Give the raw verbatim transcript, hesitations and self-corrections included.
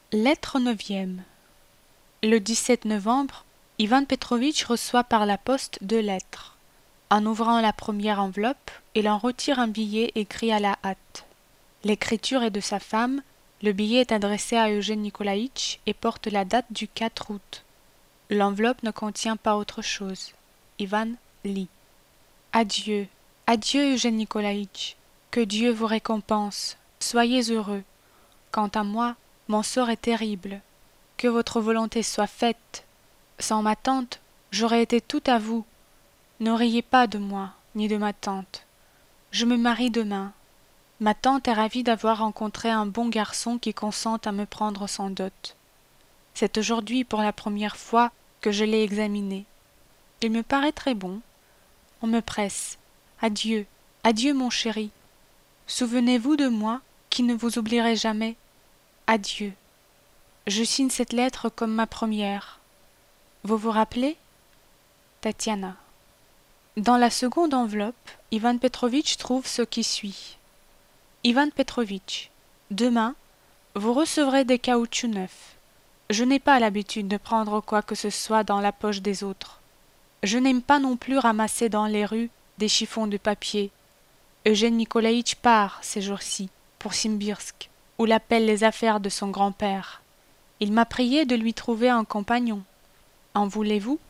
Lettre neuvième. Le dix-sept novembre, Ivan Petrovitch reçoit par la poste deux lettres. En ouvrant la première enveloppe, il en retire un billet écrit à la hâte. L'écriture est de sa femme, le billet est adressé à Eugène Nicolaïtch et porte la date du quatre août. L'enveloppe ne contient pas autre chose. Ivan lit. Adieu, adieu Eugène Nicolaïtch, que Dieu vous récompense, soyez heureux. Quant à moi, mon sort est terrible. Que votre volonté soit faite. Sans ma tante, j'aurais été tout à vous. Ne riez pas de moi, ni de ma tante. Je me marie demain. Ma tante est ravie d'avoir rencontré un bon garçon qui consente à me prendre sans dot. C'est aujourd'hui pour la première fois que je l'ai examiné. Il me paraît très bon. On me presse. Adieu, adieu mon chéri. Souvenez-vous de moi, qui ne vous oublierai jamais. Adieu. Je signe cette lettre comme ma première. Vous vous rappelez? Tatiana. Dans la seconde enveloppe, Ivan Petrovitch trouve ce qui suit. Ivan Petrovitch, demain, vous recevrez des caoutchoucs neufs. Je n'ai pas l'habitude de prendre quoi que ce soit dans la poche des autres. Je n'aime pas non plus ramasser dans les rues des chiffons de papier. Eugène Nicolaïtch part, ces jours-ci, pour Simbirsk, où l'appellent les affaires de son grand-père. Il m'a prié de lui trouver un compagnon. En voulez-vous?